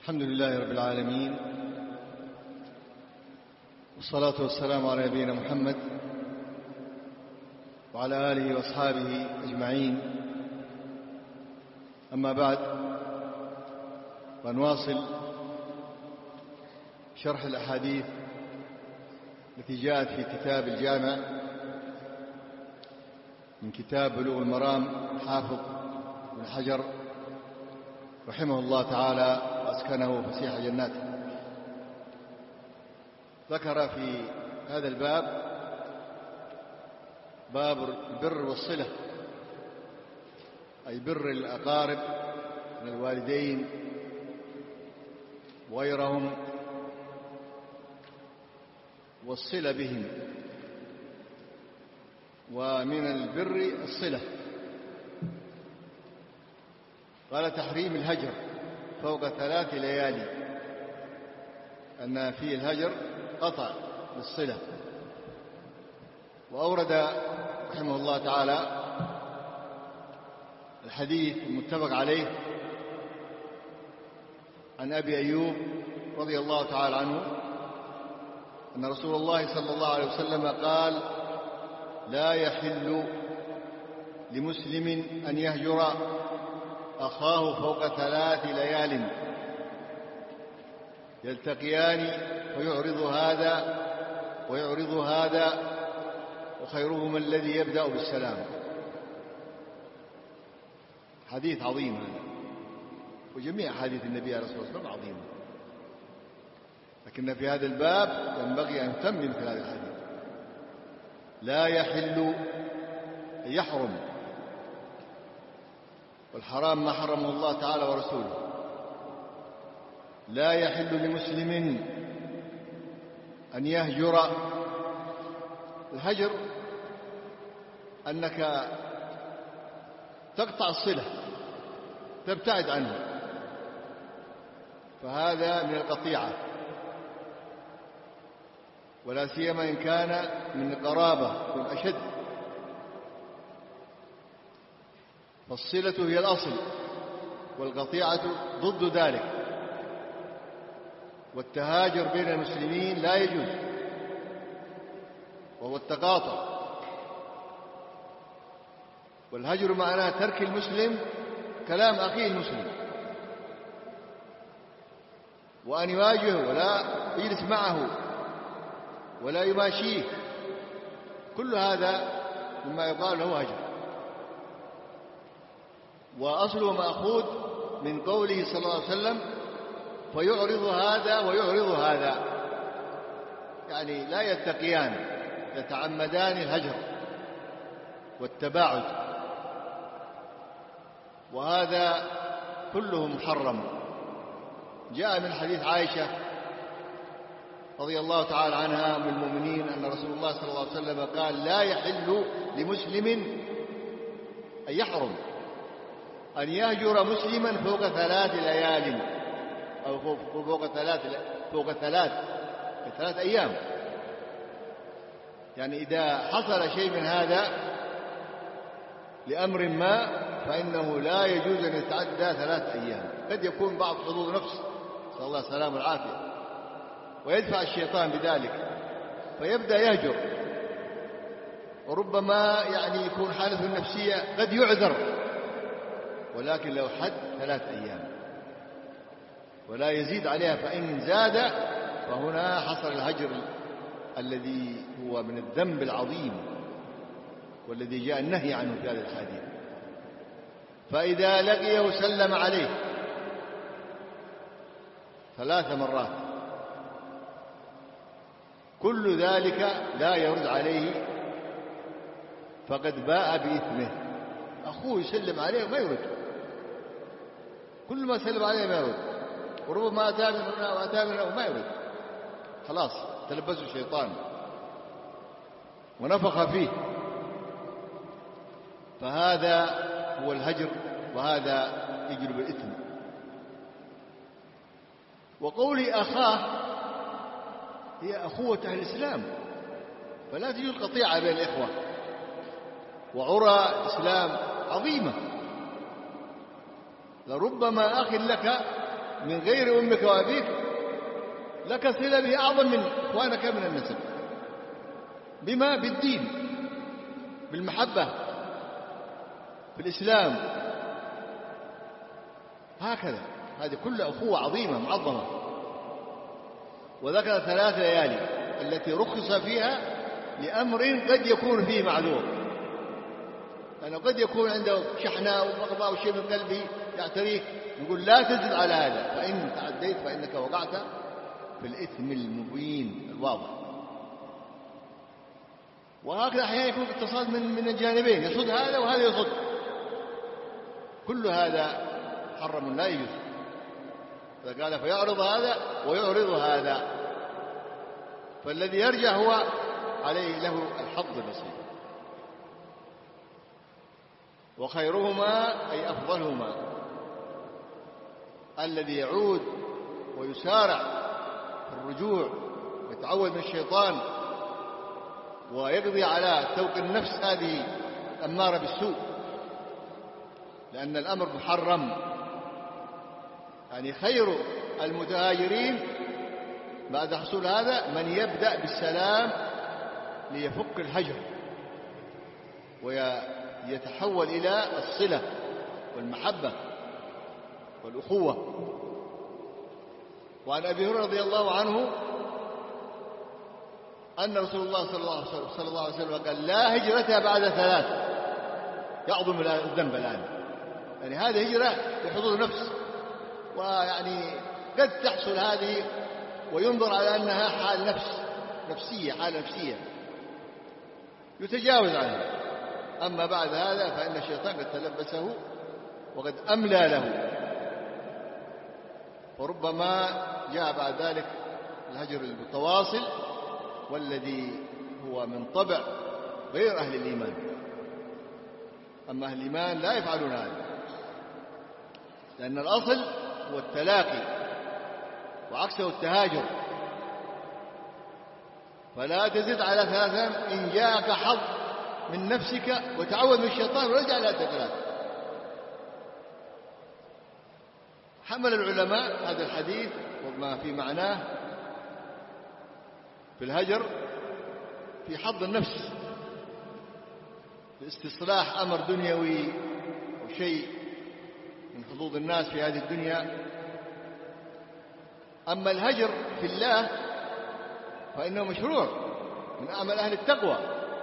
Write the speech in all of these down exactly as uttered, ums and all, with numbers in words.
الحمد لله رب العالمين، والصلاة والسلام على نبينا محمد وعلى آله وأصحابه أجمعين. أما بعد، ونواصل شرح الأحاديث التي جاءت في كتاب الجامع من كتاب بلوغ المرام الحافظ ابن حجر رحمه الله تعالى وأسكنه فسيح جناته. ذكر في هذا الباب باب البر والصلة، أي بر الأقارب من الوالدين وغيرهم والصلة بهم. ومن البر الصلة. قال: تحريم الهجر فوق ثلاث ليالي، أن فيه الهجر قطع للصلة. وأورد رحمه الله تعالى الحديث المتفق عليه عن أبي أيوب رضي الله تعالى عنه أن رسول الله صلى الله عليه وسلم قال: لا يحل لمسلم أن يهجر أخاه فوق ثلاث ليال يلتقيان فيعرض هذا ويعرض هذا وخيرهما الذي يبدأ بالسلام. حديث عظيم هذا، وجميع حديث النبي عليه الصلاة والسلام عظيم، لكن في هذا الباب ينبغي أن تم مثل هذا الحديث. لا يحل، يحرم، والحرام ما حرمه الله تعالى ورسوله. لا يحل لمسلم أن يهجر. الهجر أنك تقطع الصلة، تبتعد عنه، فهذا من القطيعة، ولا سيما إن كان من القرابة يكون أشد. فالصلة هي الأصل، والقطيعة ضد ذلك. والتهاجر بين المسلمين لا يجوز، وهو التقاطع. والهجر معناه ترك المسلم كلام أخيه المسلم، وأن يواجهه ولا يجلس معه ولا يماشيه. كل هذا مما يقال له هجر. وأصله مأخوذ من قوله صلى الله عليه وسلم: فيعرض هذا ويعرض هذا، يعني لا يتقيان، يتعمدان الهجر والتباعد، وهذا كله محرم. جاء من حديث عائشة رضي الله تعالى عنها أم المؤمنين أن رسول الله صلى الله عليه وسلم قال: لا يحل لمسلم أن يحرم أن يهجر مسلما فوق ثلاث ليال، أو فوق ثلاث فوق ثلاث ثلاث أيام. يعني إذا حصل شيء من هذا لأمر ما فإنه لا يجوز أن يتعدى ثلاث أيام. قد يكون بعض حظوظ نفس، صلى الله السلامة والعافية، ويدفع الشيطان بذلك فيبدأ يهجر، وربما يعني يكون حالته النفسية قد يعذر، ولكن لو حد ثلاث أيام ولا يزيد عليها، فإن زاد فهنا حصل الهجر الذي هو من الذنب العظيم، والذي جاء النهي عنه في هذا الحديث. فإذا لقيه سلم عليه ثلاث مرات، كل ذلك لا يرد عليه، فقد باء بإثمه. أخوه يسلم عليه وما يرد، كل ما سلم عليه ما يرد، وربما أتى من هنا وأتى من هنا وما يرد، خلاص تلبسه الشيطان ونفخ فيه. فهذا هو الهجر، وهذا يجلب الإثم. وقولي أخاه هي أخوة أهل الإسلام، فلا تجوز قطيعة بين الإخوة. وعرى الإسلام عظيمة، لربما أخ لك من غير أمك وأبيك لك صلة به أعظم من إخوانك من النسب. بما؟ بالدين، بالمحبة، بالإسلام. هكذا هذه كل أخوة عظيمة معظمة. وذكر ثلاث ليالي التي رخص فيها لأمر قد يكون فيه معذور، لأنه قد يكون عنده شحناء وبغضاء وشيء من قلبه يعتريك، يقول لا تزد على هذا، فإن تعديت فإنك وقعت في الإثم المبين الواضح. وهكذا أحيانا يكون اتصال من من الجانبين، يصد هذا وهذا يصد. كل هذا محرم لا يجوز. فقال فيعرض هذا ويعرض هذا، فالذي يرجع هو عليه له الحظ النصيب. وخيرهما أي أفضلهما الذي يعود ويسارع في الرجوع ويتعوذ من الشيطان ويقضي على توق النفس هذه الأمارة بالسوء، لأن الأمر محرم. يعني خير المتهاجرين بعد حصول هذا من يبدأ بالسلام ليفك الهجر ويتحول إلى الصلة والمحبة والأخوة. وعن أبي هريرة رضي الله عنه أن رسول الله صلى الله عليه وسلم قال لا هجرة بعد ثلاث. يعظم الذنب الآن، يعني هذه هجرة لحضور نفس، ويعني قد تحصل هذه وينظر على أنها حال نفس نفسية حال نفسية يتجاوز عنها. أما بعد هذا فإن الشيطان قد تلبسه وقد أملى له، وربما جاء بعد ذلك الهجر المتواصل والذي هو من طبع غير أهل الإيمان. أما أهل الإيمان لا يفعلون هذا، لأن الأصل هو التلاقي وعكسه التهاجر. فلا تزد على ثلاثة إن جاءك حظ من نفسك وتعوذ من الشيطان ورجع إلى ثلاث. حمل العلماء هذا الحديث وما في معناه في الهجر في حظ النفس، في استصلاح أمر دنيوي وشيء من حظوظ الناس في هذه الدنيا. أما الهجر في الله فإنه مشروع من أعمال أهل التقوى،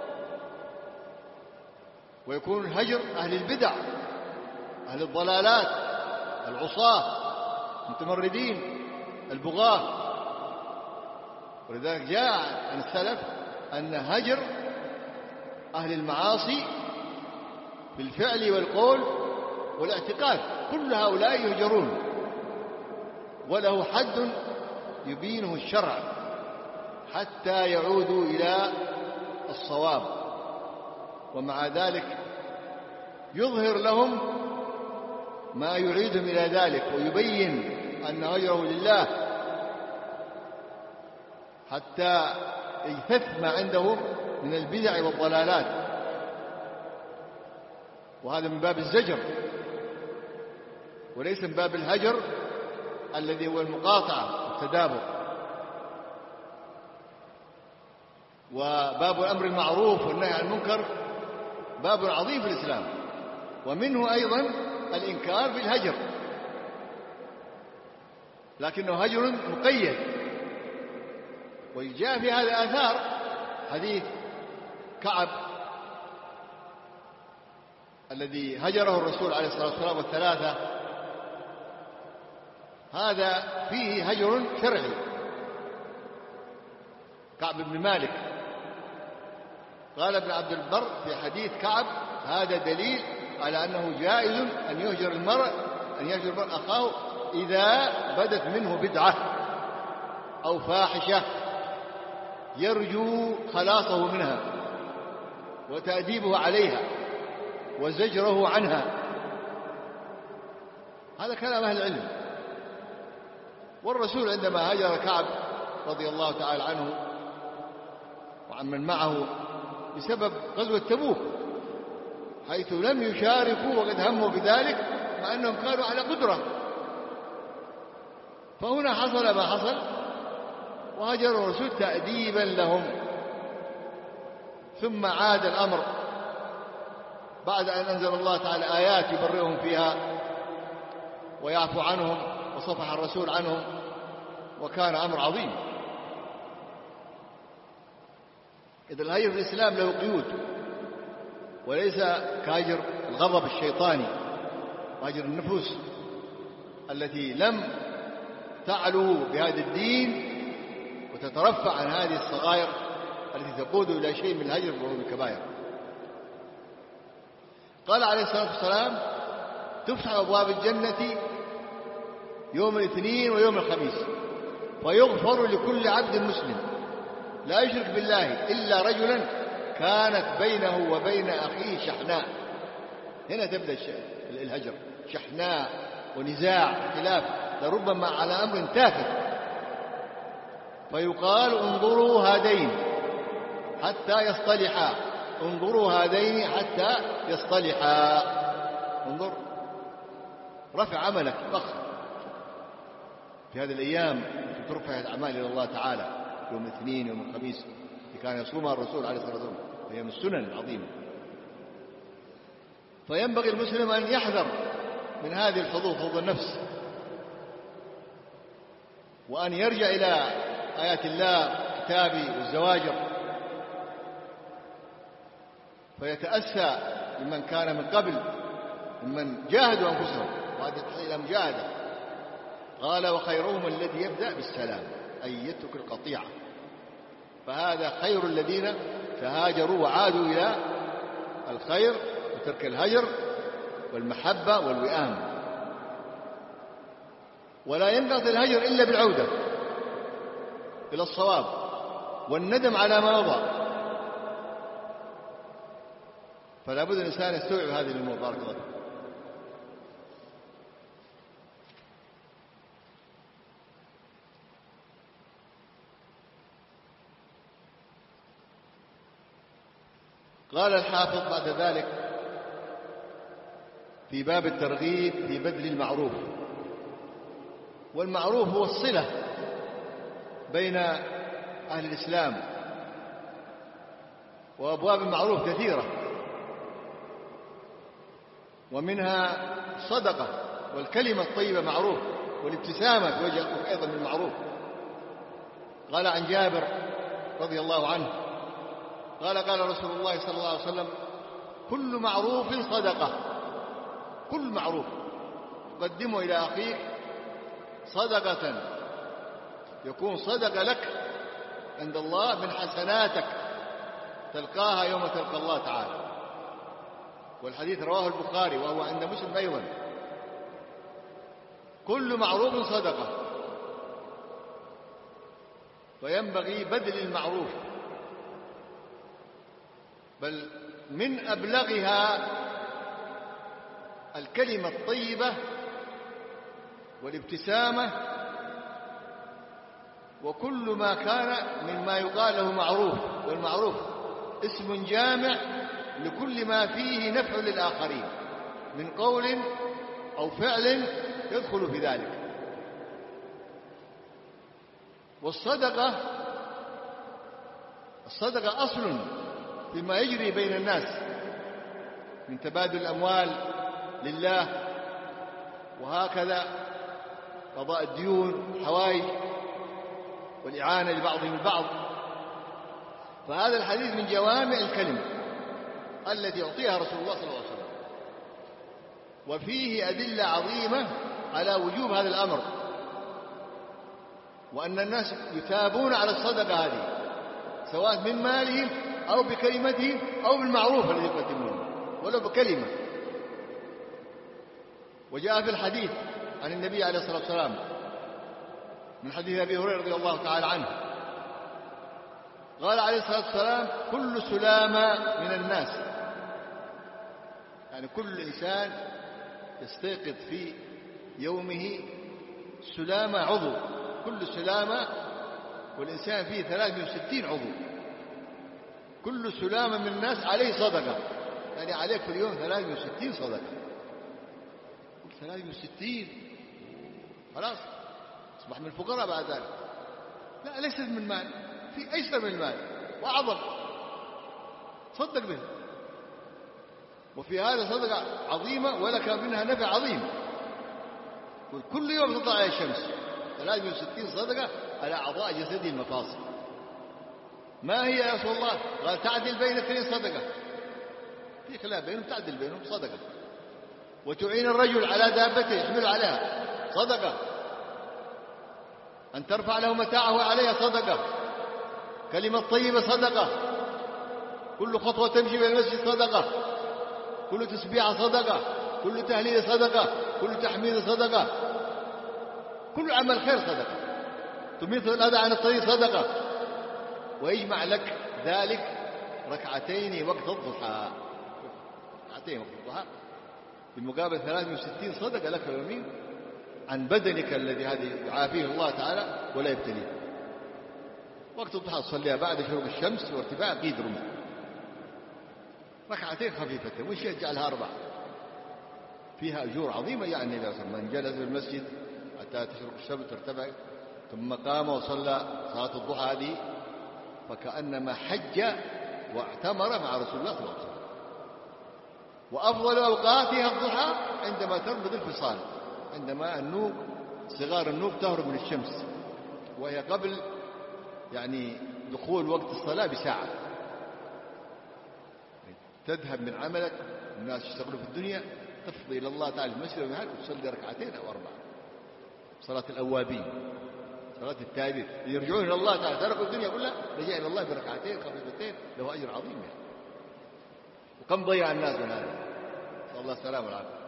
ويكون الهجر أهل البدع أهل الضلالات العصاة المتمردين البغاة. ولذلك جاء عن السلف أن هجر أهل المعاصي في الفعل والقول والاعتقاد كل هؤلاء يهجرون، وله حد يبينه الشرع حتى يعودوا إلى الصواب. ومع ذلك يظهر لهم ما يعيدهم إلى ذلك ويبين أن هجره لله حتى يثث ما عندهم من البدع والضلالات. وهذا من باب الزجر وليس من باب الهجر الذي هو المقاطعة والتدابر. وباب الأمر المعروف والنهي عن المنكر باب عظيم في الإسلام، ومنه أيضا الإنكار بالهجر، لكنه هجر مقيد. وجاء في هذا آثار حديث كعب الذي هجره الرسول عليه الصلاة والسلام والثلاثة، هذا فيه هجر شرعي. كعب بن مالك قال ابن عبد البر في حديث كعب هذا دليل على أنه جائز أن يهجر المرء أن يهجر المرء أخاه إذا بدت منه بدعة أو فاحشة يرجو خلاصه منها وتأديبه عليها وزجره عنها. هذا كلام أهل العلم. والرسول عندما هاجر كعب رضي الله تعالى عنه وعمن معه بسبب غزوة تبوك حيث لم يشاركوا وقد هموا بذلك مع أنهم كانوا على قدرة، فهنا حصل ما حصل، وهجروا الرسول تأديبا لهم. ثم عاد الأمر بعد أن أنزل الله تعالى آيات يبرئهم فيها ويعفو عنهم، وصفح الرسول عنهم، وكان أمر عظيم. إذا الهجر في الإسلام له قيود، وليس كهجر الغضب الشيطاني وهجر النفوس التي لم تعلو بهذا الدين وتترفع عن هذه الصغائر التي تقود إلى شيء من الهجر وهو من الكبائر. قال عليه الصلاة والسلام: تفتح أبواب الجنة يوم الاثنين ويوم الخميس، فيغفر لكل عبد مسلم لا يشرك بالله إلا رجلا كانت بينه وبين أخيه شحناء. هنا تبدأ الهجر، شحناء ونزاع خلاف لربما على أمر تافه، فيقال: انظروا هذين حتى يصطلحا، انظروا هذين حتى يصطلحا. انظر، رفع عملك فخر في هذه الأيام التي ترفع الأعمال إلى الله تعالى، يوم الاثنين يوم الخميس اللي كان يصومها الرسول عليه الصلاة والسلام، أيام السنن العظيمة. فينبغي المسلم أن يحذر من هذه الحظوظ، حظوظ النفس، وأن يرجع إلى آيات الله كتابه والزواجر، فيتأسى ممن كان من قبل ممن جاهدوا أنفسهم، وهذه تحتاج إلى مجاهدة. قال: وخيرهم الذي يبدأ بالسلام، أي يترك القطيعة. فهذا خير الذين تهاجروا وعادوا إلى الخير وترك الهجر والمحبة والوئام. ولا ينقضي الهجر إلا بالعودة إلى الصواب والندم على ما مضى. فلا بد الإنسان يستوعب هذه الأمور. بارك الله فيك. قال الحافظ بعد ذلك في باب الترغيب في بذل المعروف. والمعروف هو الصلة بين أهل الإسلام، وأبواب المعروف كثيرة، ومنها الصدقة والكلمة الطيبة معروف، والابتسامة في وجه أخوك أيضا من معروف. قال عن جابر رضي الله عنه قال: قال رسول الله صلى الله عليه وسلم: كل معروف صدقة. كل معروف تقدمه إلى أخيك صدقة، يكون صدقة لك عند الله من حسناتك تلقاها يوم تلقى الله تعالى. والحديث رواه البخاري وهو عند مسلم أيضا. كل معروف صدقة، وينبغي بذل المعروف، بل من أبلغها الكلمة الطيبة والابتسامة، وكل ما كان مما يقال له معروف. والمعروف اسم جامع لكل ما فيه نفع للآخرين من قول أو فعل يدخل في ذلك. والصدقة الصدقة أصل فيما يجري بين الناس من تبادل الأموال لله، وهكذا قضاء الديون والحوائج والإعانة لبعضهم البعض. فهذا الحديث من جوامع الكلمة التي يعطيها رسول الله صلى الله عليه وسلم، وفيه أدلة عظيمة على وجوب هذا الأمر، وأن الناس يثابون على الصدقة هذه سواء من مالهم أو بكلمتهم أو بالمعروف الذي يقدمونه ولو بكلمة. وجاء في الحديث عن النبي عليه الصلاة والسلام من حديث أبي هريرة رضي الله تعالى عنه قال عليه الصلاة والسلام: كل سلامة من الناس، يعني كل إنسان يستيقظ في يومه سلامة عضو، كل سلامة، والإنسان فيه ثلاثمائة وستين عضو، كل سلامة من الناس عليه صدقة، يعني عليك في اليوم ثلاثمائة وستين صدقة. ثلاثمائة وستين خلاص أصبح من الفقراء بعد ذلك. لا، ليست من مال، في أيسر من المال وأعظم، صدق به. وفي هذا صدقة عظيمة ولك منها نفع عظيم. كل يوم تطلع على الشمس ثلاثمائة وستين صدقة على أعضاء جسدي المفاصل. ما هي يا رسول الله؟ قال تعدل بين اثنين صدقة، في خلاف بينهم، تعدل بينهم صدقة. وتعين الرجل على دابته يحمل عليها صدقة. أن ترفع له متاعه عليها صدقة. كلمة طيبة صدقة. كل خطوة تمشي إلى المسجد صدقة. كل تسبيحة صدقة. كل تهليل صدقة. كل تحميد صدقة. كل عمل خير صدقة. تميط الأذى عن الطريق صدقة. ويجمع لك ذلك ركعتين وقت الضحى، ركعتين وقت الضحى بمقابل ثلاثمائة وستين صدقة لك يومين عن بدنك الذي هذه يعافيه الله تعالى ولا يبتليه. وقت الضحى تصليها بعد شروق الشمس وارتفاع قيد رمح، ركعتين خفيفتين، وش يجعلها أربع، فيها أجور عظيمة. يعني من جلس في المسجد حتى تشرق الشمس ترتفع ثم قام وصلى صلاة الضحى هذه فكأنما حج واعتمر مع رسول الله صلى الله عليه وسلم. وأفضل أوقاتها الضحى عندما تربض الفصال، عندما النوق صغار النوق تهرب من الشمس، وهي قبل يعني دخول وقت الصلاة بساعة. تذهب من عملك، الناس يشتغلوا في الدنيا، تفضي إلى الله تعالى المسجد ومحل وتصلي ركعتين أو أربعة، صلاة الأوابين، صلاة التائبين يرجعون إلى الله تعالى، تركوا الدنيا كلها رجع إلى الله بركعتين خفيفتين، له أجر عظيم يعني. وكم ضيع الناس من هذا، نسأل الله السلامة والعافية.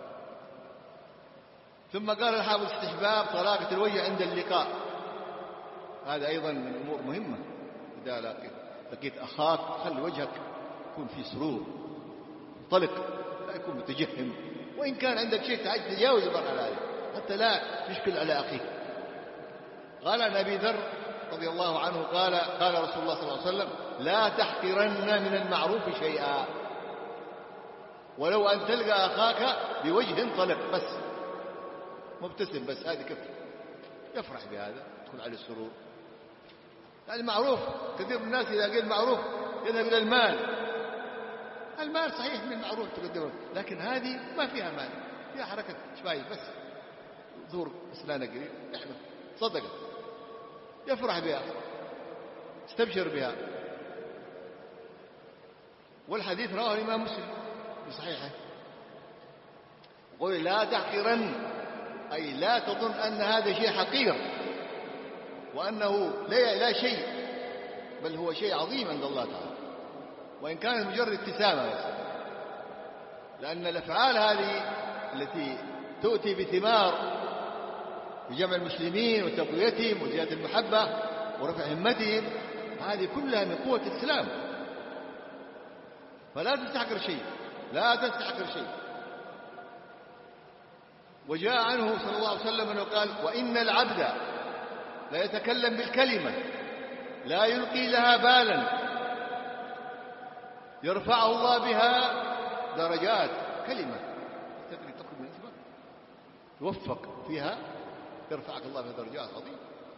ثم قال الحافظ استحباب طلاقة الوجه عند اللقاء، هذا أيضا من أمور مهمة. إذا لقيت, لقيت أخاك خلي وجهك يكون في سرور، طلق، لا يكون متجهم، وإن كان عندك شيء تعج تجاوز المرحلة هذه حتى لا تشكل على أخيك. قال عن أبي ذر رضي الله عنه قال قال رسول الله صلى الله عليه وسلم لا تحقرن من المعروف شيئا ولو أن تلقى أخاك بوجه طلق، بس مبتسم بس، هذه كفر، يفرح بهذا، تدخل على السرور. يعني المعروف كثير من الناس إذا قيل معروف يذهب إلى المال، المال صحيح من المعروف تقدمه، لكن هذه ما فيها مال، فيها حركة شوية بس، ظهور أسنانك قريب، نحن صدقة، يفرح بها، استبشر بها. والحديث رواه الإمام مسلم بصحيحه، يقول لا تحقرن، أي لا تظن أن هذا شيء حقير وأنه لا, لا شيء، بل هو شيء عظيم عند الله تعالى، وإن كانت مجرد ابتسامة بس. لأن الأفعال هذه التي تؤتي بثمار بجمع المسلمين وتقويتهم وزيادة المحبة ورفع همتهم، هذه كلها من قوة الإسلام، فلا تستحقر شيء، لا تستحقر شيء. وجاء عنه صلى الله عليه وسلم أنه قال وإن العبد لا يتكلم بالكلمة لا يلقي لها بالا يرفعه الله بها درجات. كلمة تدري تخرج من اسمك توفق فيها يرفعك الله بها درجات عظيمة.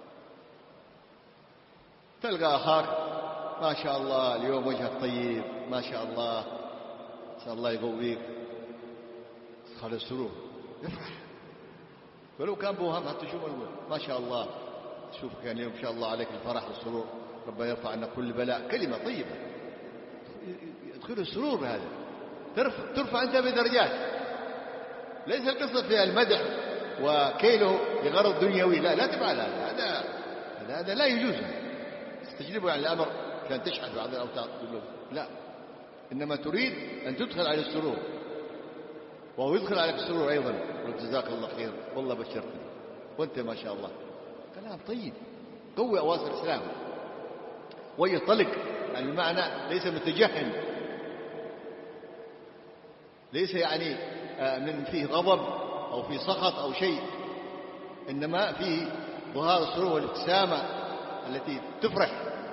تلقى أخاك ما شاء الله اليوم وجهك طيب، ما شاء الله، نسأل الله يقويك، خلي السرور، يفرح ولو كان بوهم، حتى شوف ما شاء الله، شوف كان اليوم إن شاء الله عليك الفرح والسرور، ربنا يرفع عنا كل بلاء. كلمة طيبة يدخل السرور بهذا، ترفع, ترفع أنت بدرجات. ليس القصة فيها المدح وكيله لغرض دنيوي، لا لا تفعل هذا، هذا هذا, هذا لا يجوز. تستجلبه عن الأمر كان تشحذ بعض الأوتار، لا، إنما تريد أن تدخل على السرور وهو يدخل عليك السرور أيضا، جزاك الله خير والله بشرتني وأنت ما شاء الله. كلام طيب قوي أواصر الإسلام. ويطلق يعني بمعنى ليس متجهم، ليس يعني من فيه غضب أو فيه سخط أو شيء، إنما فيه ظهار السرور والابتسامة التي تفرح.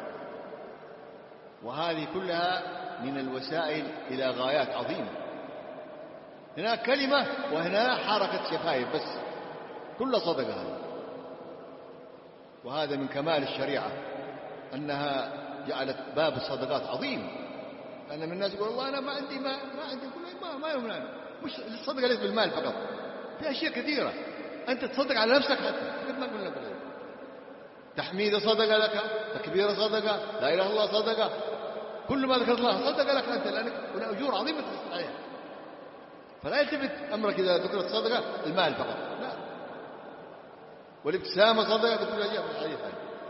وهذه كلها من الوسائل إلى غايات عظيمة. هناك كلمة وهنا حركة شفايف بس، كل صدقة هذه. وهذا من كمال الشريعة أنها جعلت باب الصدقات عظيم. لأن من الناس يقول والله أنا ما عندي ما ما عندي ما ما يمنعني. مش الصدقة ليس بالمال فقط، في أشياء كثيرة أنت تصدق على نفسك حتى ما قلنا بالله. تحميد صدقة لك، تكبير صدقة، لا إله إلا الله صدقة، كل ما ذكرت الله صدقة لك أنت، لأنك هنا أجور عظيمة تستطيع عليها. فلا يلتفت أمرك إذا ذكرت صدقة المال فقط، لا. والابتسامة صدقة بكل أجيال في الحديث.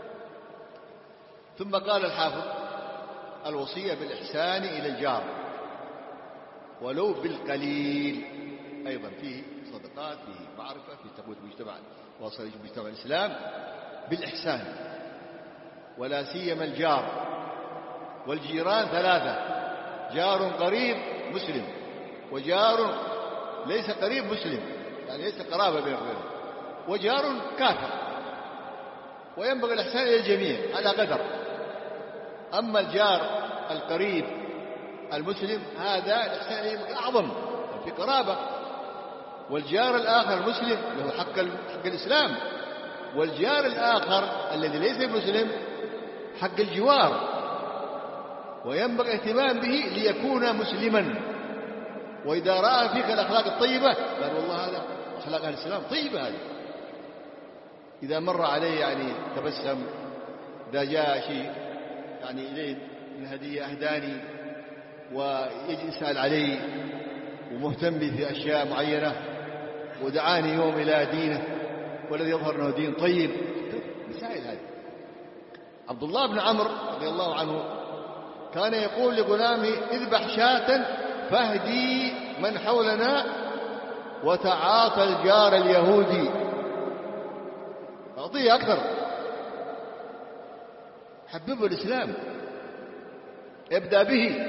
ثم قال الحافظ الوصية بالإحسان إلى الجار ولو بالقليل، أيضا فيه صدقات، فيه معرفة، فيه تقوية مجتمع وصل مجتمع الإسلام بالإحسان، ولا سيما الجار. والجيران ثلاثة: جار قريب مسلم، وجار ليس قريب مسلم يعني ليس قرابة بينه وبينه، وجار كافر. وينبغي الإحسان إلى الجميع على قدر. أما الجار القريب المسلم هذا الإحسان إليه أعظم في قرابة. والجار الآخر المسلم له حق حق الإسلام، والجار الآخر الذي ليس مسلم حق الجوار، وينبغي اهتمام به ليكون مسلما. وإذا رأى فيك الأخلاق الطيبة قال والله هذا أخلاق أهل الإسلام طيبة هذه. إذا مر عليه يعني تبسم، إذا جاء شيء يعني إليه من هدية أهداني ويجي يسأل علي ومهتم بي في أشياء معينة، ودعاني يوم إلى دينه والذي يظهر أنه دين طيب، مسائل هذه. عبد الله بن عمرو رضي الله عنه كان يقول لغلامه: اذبح شاة فاهدي من حولنا وتعاطى الجار اليهودي. أعطيه أكثر، حببه الإسلام، ابدأ به.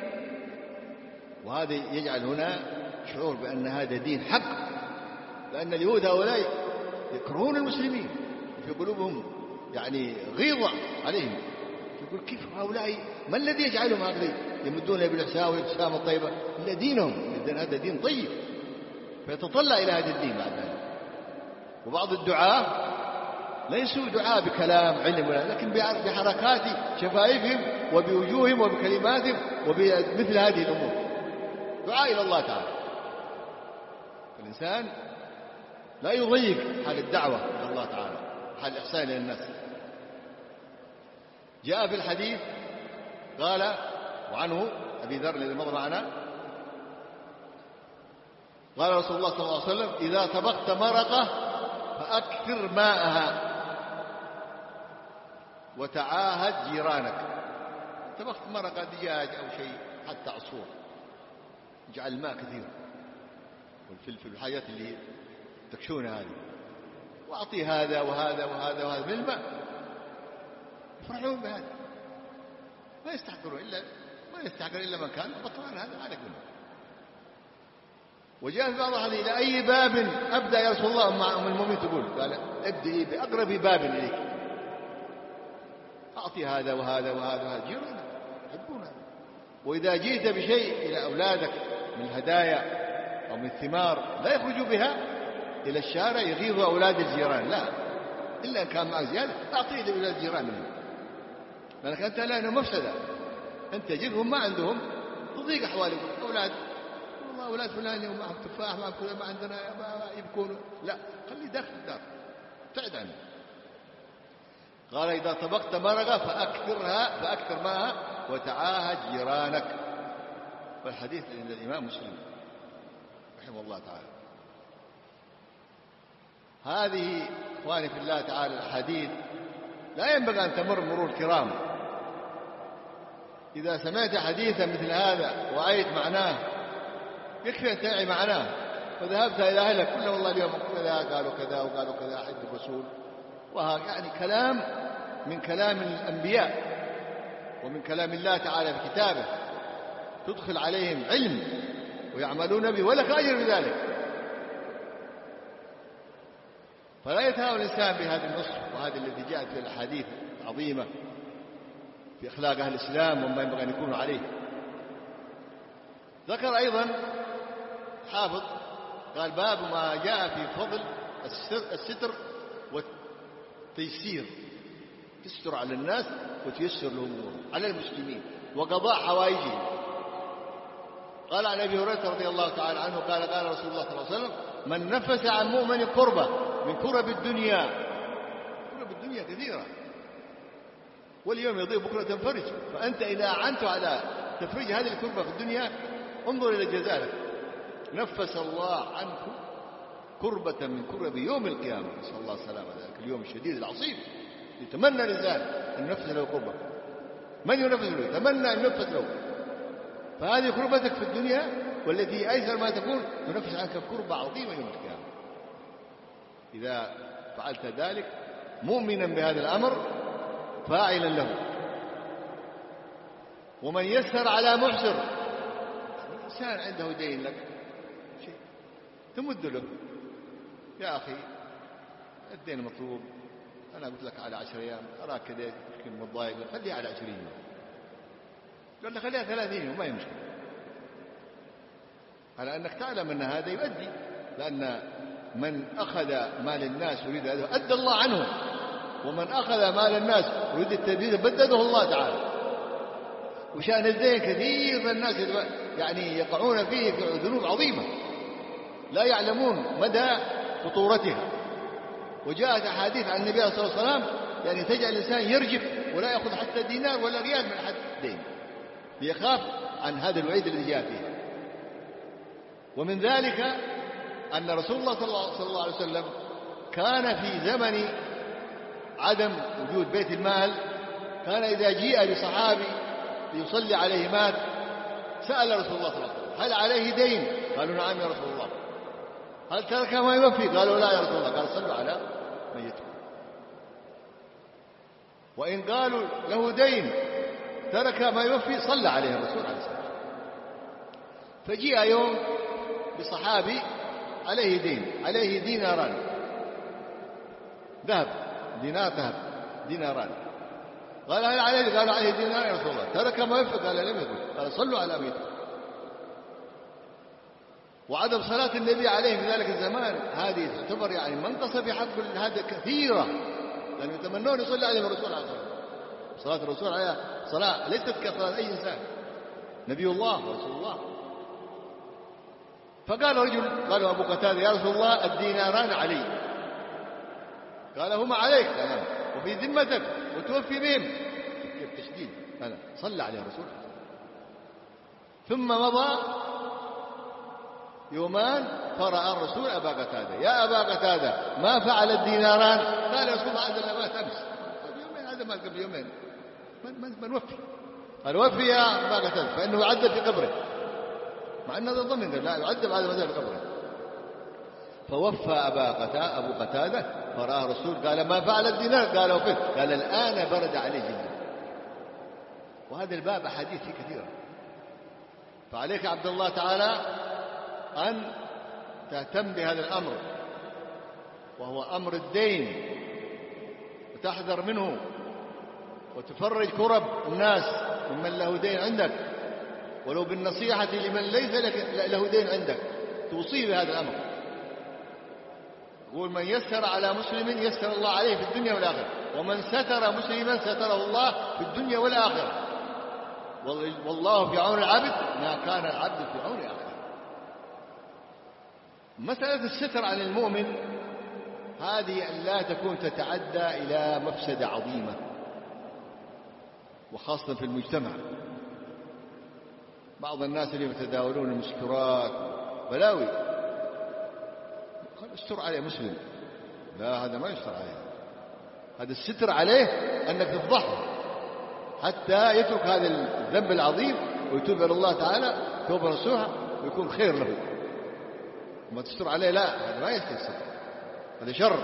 وهذا يجعل هنا شعور بأن هذا دين حق، لأن اليهود هؤلاء يكرهون المسلمين، في قلوبهم يعني غيظة عليهم. يقول كيف هؤلاء، ما الذي يجعلهم هكذا يمدون بالإحسان والابتسامة الطيبة؟ إلا دينهم، لأن هذا دين طيب، فيتطلع إلى هذا الدين بعد ذلك. وبعض الدعاة ليسوا دعاء بكلام علم ولا، لكن بحركات شفائفهم وبوجوههم وبكلماتهم وبمثل هذه الأمور دعاء إلى الله تعالى. فالإنسان لا يضيق حال الدعوة إلى الله تعالى، حال الإحسان إلى الناس. جاء في الحديث قال وعنه أبي ذر الذي مضى معنا قال رسول الله صلى الله عليه وسلم: إذا طبخت مرقة فأكثر ماءها وتعاهد جيرانك. طبخت مرقة دجاج أو شيء حتى عصفور، اجعل الماء كثير والفلفل والحاجات اللي تكشونها هذه، وأعطي هذا وهذا وهذا وهذا من الماء، يفرحون بهذا، ما يستحقرون إلا ما يستحقر إلا من كان بطران، هذا عليك منه. وجاء في بعض الحديث: إلى أي باب أبدأ يا رسول الله؟ مع أم المؤمنين تقول، قال ابدئي بأقرب باب إليك، أعطي هذا وهذا وهذا وهذا، جيرانك يحبون. وإذا جئت بشيء إلى أولادك من هدايا أو من ثمار لا يخرجوا بها إلى الشارع يغيظوا أولاد الجيران، لا، إلا أن كان معك زيادة أعطيه لأولاد الجيران منهم، لأنك أنت لأنه مفسدة، أنت جيرهم ما عندهم تضيق أحوالهم. أولاد والله أولاد فلان يوم معهم تفاح معهم كذا ما عندنا يبكون، لا، خلي داخل الدار ابتعد عنه. قال: إذا طبخت مرقة فأكثرها فأكثر ماءها وتعاهد جيرانك. والحديث عند الإمام مسلم رحمه الله تعالى. هذه إخواني في الله تعالى الحديث لا ينبغي أن تمر مرور الكرام. إذا سمعت حديثا مثل هذا وعيت معناه يكفي أن تعي معناه، وذهبت إلى أهلك كل والله اليوم كذا قالوا كذا وقالوا كذا أحد الرسول، وهذا يعني كلام من كلام الأنبياء ومن كلام الله تعالى في كتابه، تدخل عليهم علم ويعملون به ولك أجر بذلك. فلا يتهاون الإنسان بهذا النصر وهذا الذي جاءت في الأحاديث العظيمة في أخلاق أهل الإسلام وما ينبغي أن يكونوا عليه. ذكر أيضا حافظ قال: باب ما جاء في فضل الستر تيسير، تستر على الناس وتيسر لهم على المسلمين وقضاء حوائجهم. قال عن أبي هريرة رضي الله تعالى عنه قال قال رسول الله صلى الله عليه وسلم: من نفس عن مؤمن كربة من كرب الدنيا، كرب الدنيا كثيرة، واليوم يضيء بكرة تنفرج، فأنت إذا أعنت على تفريج هذه الكربة في الدنيا انظر إلى جزائك. نفس الله عنك كربة من كرب يوم القيامة، نسأل الله السلامة، ذلك اليوم الشديد العصيب يتمنى الإنسان أن ينفس له كربة. من ينفس له؟ يتمنى أن ينفس له. فهذه كربتك في الدنيا والتي أيسر ما تكون تنفس عنك كربة عظيمة يوم القيامة. إذا فعلت ذلك مؤمنا بهذا الأمر فاعلا له. ومن يسر على محسر، إنسان عنده دين لك شيء تمد له: يا أخي الدين مطلوب، أنا قلت لك على عشر أيام، أراك كذا يمكن متضايق، خليها على عشرين يوم. قال له خليها ثلاثين يوم، ما هي مشكلة، على أنك تعلم أن هذا يؤدي، لأن من أخذ مال الناس يريد هذا أدى الله عنه، ومن أخذ مال الناس يريد التبديد بدده الله تعالى. وشأن الدين كثير من الناس يعني يقعون فيه ذنوب عظيمة لا يعلمون مدى خطورتها. وجاءت أحاديث عن النبي صلى الله عليه وسلم يعني تجعل الإنسان يرجف ولا يأخذ حتى دينار ولا ريال من أحد دين، ليخاف عن هذا الوعيد الذي جاء فيه. ومن ذلك أن رسول الله صلى الله عليه وسلم كان في زمن عدم وجود بيت المال، كان إذا جيء لصحابي ليصلي عليه مات سأل رسول الله صلى الله عليه وسلم: هل عليه دين؟ قالوا: نعم يا رسول الله. هل ترك ما يوفي؟ قالوا: لا يا رسول الله. قال: صلوا على ميته. وإن قالوا له دين ترك ما يوفي صلى عليه الرسول عليه الصلاة والسلام. فجيء يوم بصحابي عليه دين، عليه ديناران ذهب، دينار ذهب، ديناران. قال: هل عليه؟ قال: عليه دينار يا رسول الله. ترك ما يوفي؟ قال: لم يكن. قال: صلوا على ميته. وعدم صلاة النبي عليه في ذلك الزمان هذه تعتبر يعني منقصة في حق هذا كثيرة، لأنه يتمنون يصلي عليه الرسول عليه الصلاة والسلام. صلاة الرسول عليها صلاة ليست كصلاة أي إنسان، نبي الله ورسول الله. فقال رجل، قالوا أبو قتادة: يا رسول الله الديناران علي. قال: هما عليك تمام وفي ذمتك وتوفي بهم. كيف تشديد هذا؟ صلى عليه الرسول. ثم مضى يومان فرأى الرسول أبا قتادة: يا أبا قتادة ما فعل الديناران؟ قال: يا رسول الله هذا مات أمس. قال: يومين، هذا مات قبل يومين، من, من, من وفي؟ قال: وفي يا أبا قتادة، فإنه يعذب في قبره، مع أنه ضمن لا يعذب هذا مثل في قبره. فوفى أبا قتادة أبو قتادة فرأى الرسول قال: ما فعل الدينار؟ قال: وفي. قال: الآن برد عليه جدا. وهذا الباب أحاديث فيه كثيرة. فعليك عبد الله تعالى أن تهتم بهذا الأمر، وهو أمر الدين، وتحذر منه، وتفرج كرب الناس ممن له دين عندك، ولو بالنصيحة لمن ليس له دين عندك، توصي بهذا الأمر. يقول: من يسر على مسلم يسر الله عليه في الدنيا والآخرة، ومن ستر مسلما ستره الله في الدنيا والآخرة، والله في عون العبد ما كان العبد في عون أخيه. مسألة الستر عن المؤمن هذه أن لا تكون تتعدى إلى مفسدة عظيمة، وخاصة في المجتمع. بعض الناس اللي يتداولون المسكرات بلاوي، قال: استر عليه مسلم. لا، هذا ما يستر عليه، هذا الستر عليه أنك تفضحه حتى يترك هذا الذنب العظيم ويتوب إلى الله تعالى توبة نصوحة ويكون خير له. وما تستر عليه لا، هذا ما يستر الستر، هذا شر،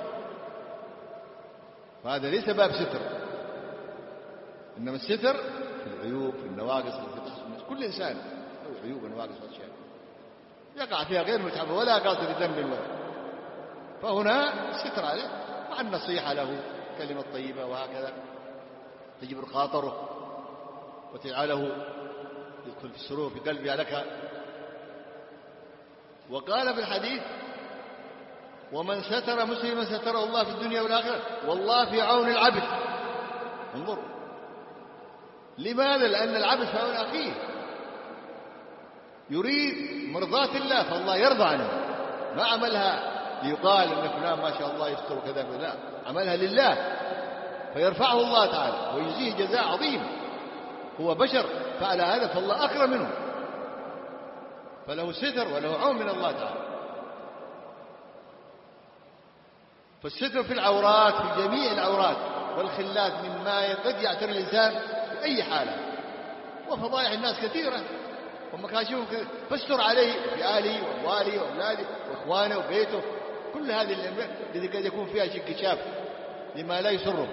فهذا ليس باب ستر. إنما الستر في العيوب، في النواقص، في كل إنسان له عيوب ونواقص وأشياء يقع فيها غير متعب ولا قاصد ذنب ولا. فهنا الستر عليه مع النصيحة له، كلمة طيبة، وهكذا تجبر خاطره وتجعله يدخل في السرور في قلبه لك. وقال في الحديث: ومن ستر مسلما ستره الله في الدنيا والآخرة والله في عون العبد. انظر، لماذا؟ لأن العبد في عون أخيه، يريد مرضاة الله فالله يرضى عنه، ما عملها ليقال أن فلان ما شاء الله يستر وكذا، لا، عملها لله فيرفعه الله تعالى ويجزيه جزاء عظيم. هو بشر فعل هذا فالله أكرم منه، فله ستر وله عون من الله تعالى. فالستر في العورات، في جميع العورات والخلات مما قد يعتري الإنسان في أي حالة، وفضائح الناس كثيرة ومكاشفهم كثيرة، فاستر عليه في آله وأمواله وأولاده وإخوانه وبيته، كل هذه التي قد يكون فيها انكشاف لما لا يسره.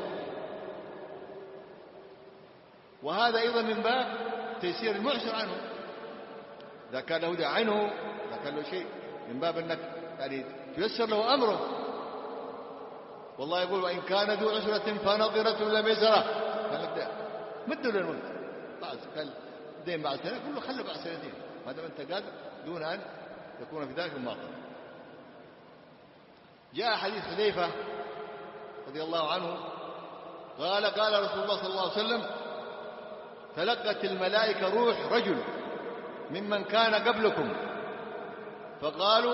وهذا أيضا من باب تيسير المعسر عنه، إذا كان له عنه، إذا كان له شيء، من باب أنك يعني تيسر له أمره. والله يقول وإن كان ذو عسرة فنظرة إلى ميسرة، مدوا للملك بعد قال دين بعد سنة، كله خلوا بعد سنتين ما دام أنت قادر دون أن يكون في ذلك المعطل. جاء حديث حذيفة رضي الله عنه قال قال رسول الله صلى الله عليه وسلم تلقت الملائكة روح رجل ممن كان قبلكم فقالوا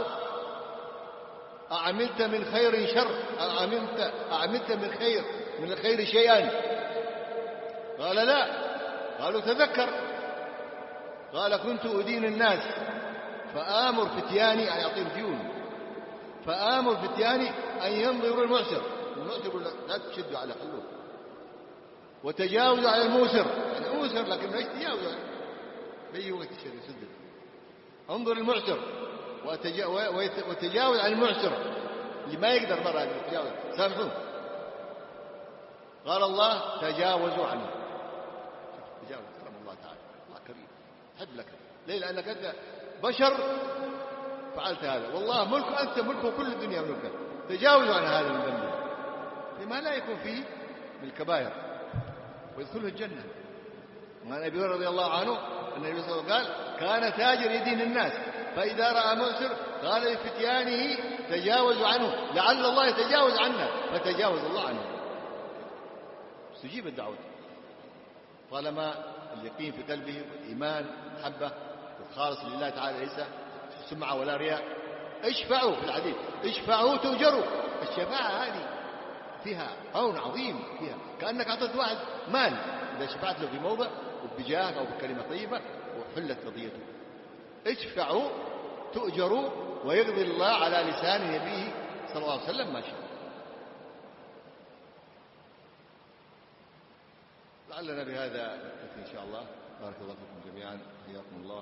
أعملت من خير شر، أعملت, أعملت من خير من الخير شيئا؟ قال لا. قالوا تذكر. قال كنت أدين الناس فآمر فتياني أن يعطيهم ديون، فآمر فتياني أن ينظروا المعسر، المعسر يقول لا تشدوا على خلوه، وتجاوزوا على الموسر، يعني موسر لكن ليش تجاوزوا بأي وقت يسدد، انظر المعسر وتجاوز عن المعسر اللي ما يقدر مرة يتجاوز، سامحوه. قال الله تجاوزوا عنه، تجاوز كرم الله تعالى، الله كريم حب لك. ليه؟ لأنك أنت بشر فعلت هذا، والله ملك أنت ملكه كل الدنيا ملكك، تجاوزوا عن هذا الذنب لما لا يكون فيه من الكبائر ويدخله الجنة. وعن أبي هريرة رضي الله عنه أن النبي صلى الله عليه وسلم قال كان تاجر يدين الناس فإذا رأى مؤسر قال لفتيانه تجاوزوا عنه لعل الله يتجاوز عنا، فتجاوز الله عنه. استجيب الدعوة طالما اليقين في قلبه والإيمان محبة والخالص لله تعالى، ليس سمعة ولا رياء. اشفعوا في الحديث، اشفعوا تؤجروا. الشفاعة هذه فيها عون عظيم، فيها كأنك أعطيت واحد مال، إذا شفعت له في موضع وبجاه أو بكلمة طيبة وحلت قضيته. اشفعوا تؤجروا ويقضي الله على لسان نبيه صلى الله عليه وسلم ما شاء. لعلنا بهذا نكتفي إن شاء الله. بارك الله فيكم جميعا، حياكم الله.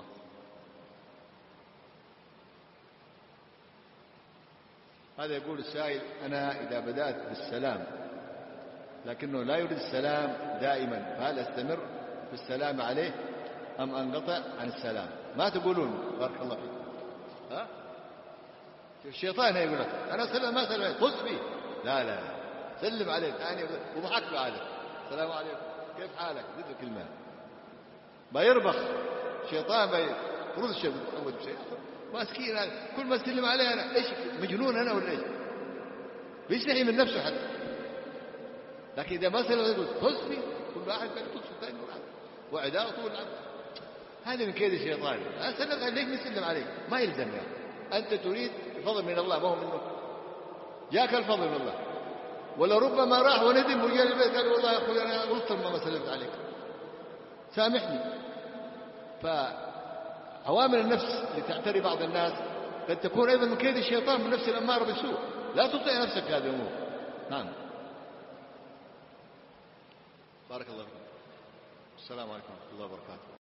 هذا يقول السائل أنا إذا بدأت بالسلام لكنه لا يريد السلام دائما، فهل أستمر في السلام عليه أم أنقطع عن السلام؟ ما تقولون بارك الله فيكم، ها؟ الشيطان يقول لك أنا سلم ما سلم طز فيه، لا لا سلم عليه ثاني وضحك له هذا السلام عليكم كيف حالك، ذكر كلمة ما يربخ الشيطان بيرد الشيء بتعود بشيء مسكين هذا، كل ما سلم عليه أنا إيش مجنون أنا ولا إيش؟ بيستحي من نفسه حتى. لكن إذا ما سلم يقول طز فيه، كل واحد بيطز في الثاني وعداء طول العمر، هذا من كيد الشيطان. أسلم ليش نسلم عليك؟ ما يلزم يعني. أنت تريد الفضل من الله ما هو منه، جاك الفضل من الله. ولربما راح وندم وجاء البيت قال والله يا أخوي أنا غلطت ما سلمت عليك سامحني. فعوامل النفس اللي تعتري بعض الناس قد تكون أيضا من كيد الشيطان من نفس الأمارة بالسوء، لا تطيع نفسك في هذه الأمور. نعم. بارك الله فيكم. السلام عليكم ورحمة الله وبركاته.